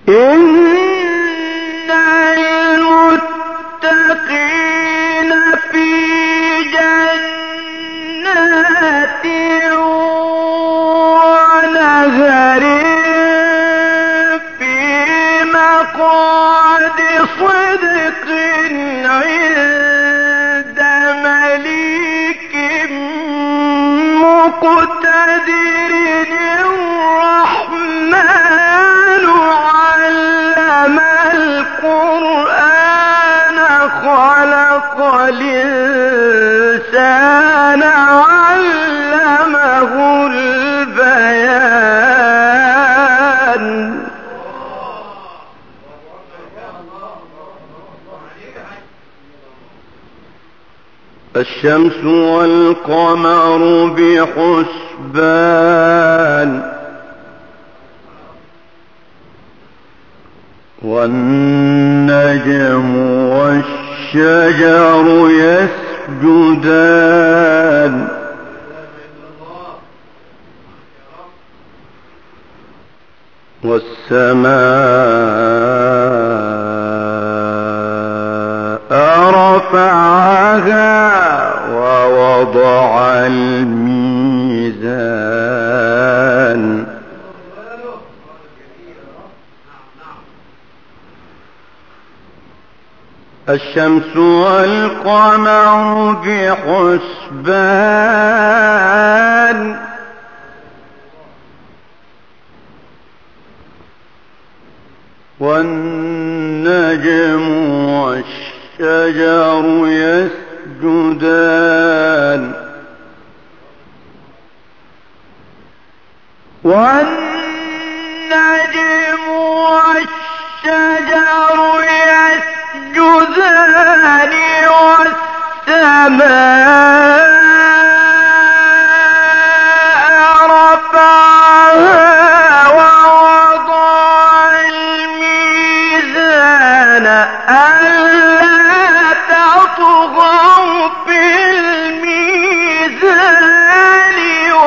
إن المتقين في جنات ونهر في مقعد صدق عند مليك مقتدر. الرحمن علم القرآن خلق الإنسان علمه البيان. الشمس والقمر بحسبان والنجم والشجر يسجدان والسماء رفعها ووضع الميزان الشمس والقمر بحسبان والنجم والشجر يسجدان والنجم والشجر يسجدان والسماء رفعها ووضع الميزان ألا تطغوا في الميزان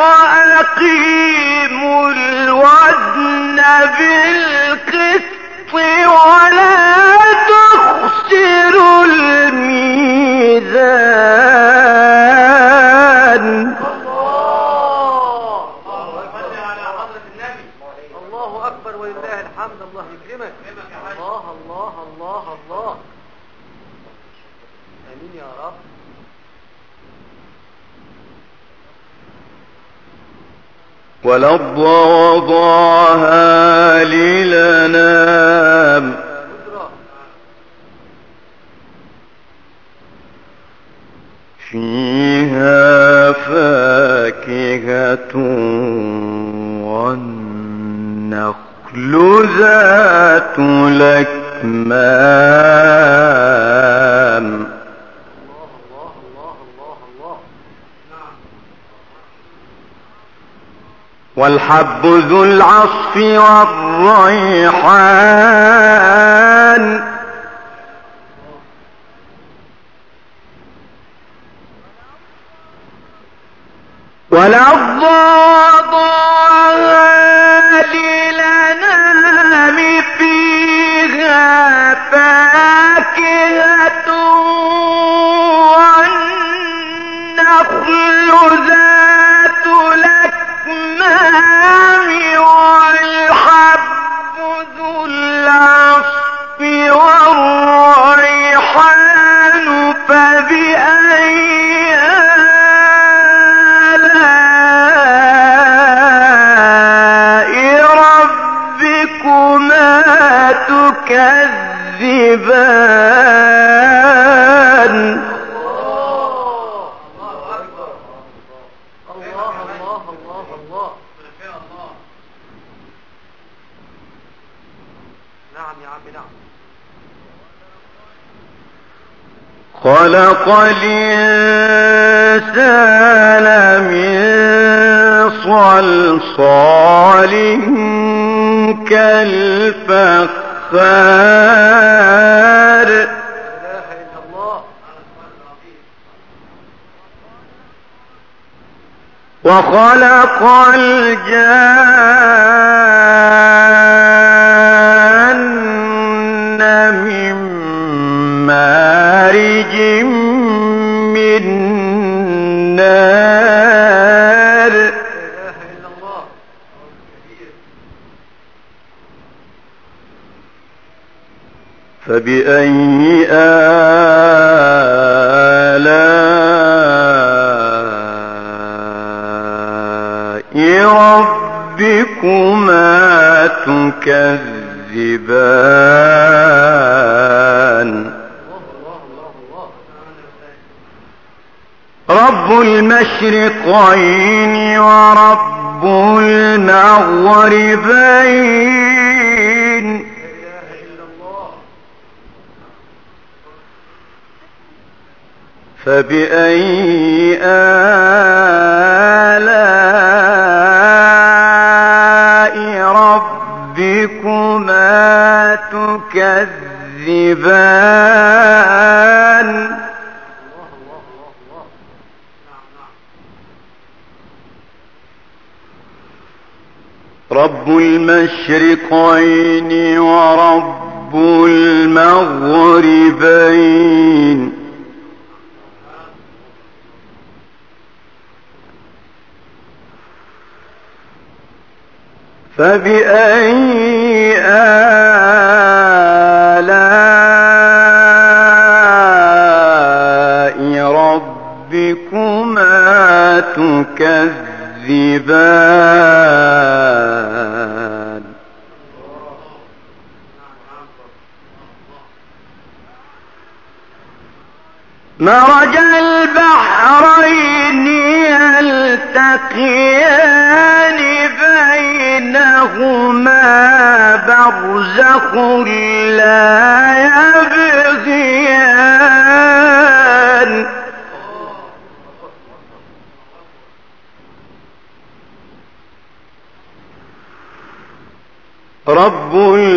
وأقيموا الوزن بالقسط ولا تخسروا الميزان. الله أكبر ولله الحمد. الله يكرمك. الله الله الله الله. آمين يا رب. والأرض وضعها للأنام فيها فاكهة والنخل ذات الأكمام والحب ذو العصف والريحان والأرض وضعها للأنام فيها فاكهة والنخل ذات الأكمام والحب ذو العصف والريحان فبأي تكذبان. الله أكبر. الله الله الله الله. نعم يا عم نعم. خلق الإنسان من صلصال كالفخار وخلق الجان لهيج من نار. لا إله إلا الله. فبأي آلاء ربكما تكذبان. رب المشرقين ورب المغربين. فبأي آلاء ربكما تكذبان. رب المشرقين ورب المغربين. فبأي آلاء ربكما تكذبان. مرج البحرين يلتقيان بينهما برزخ لا يبغيان. رب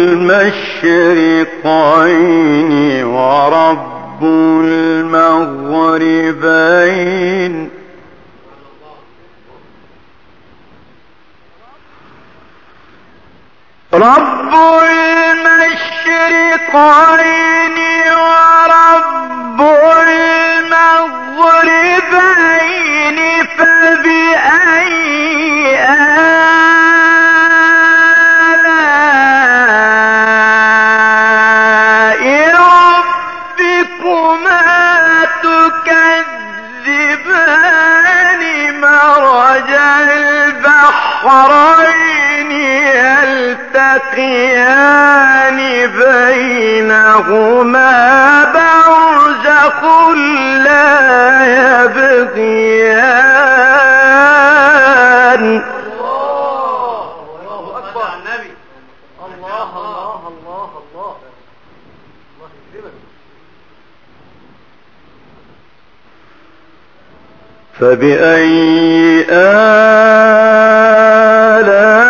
المشرقين ورب المغربين. رب المشرقين ورب المغربين. فبأي آلاء ربكما تكذبان. مرج البحرين يلتقيان بينهما برزخ لا يبغيان. الله أكبر. النبي الله الله الله الله. الله يكرمك. فبأي آلاء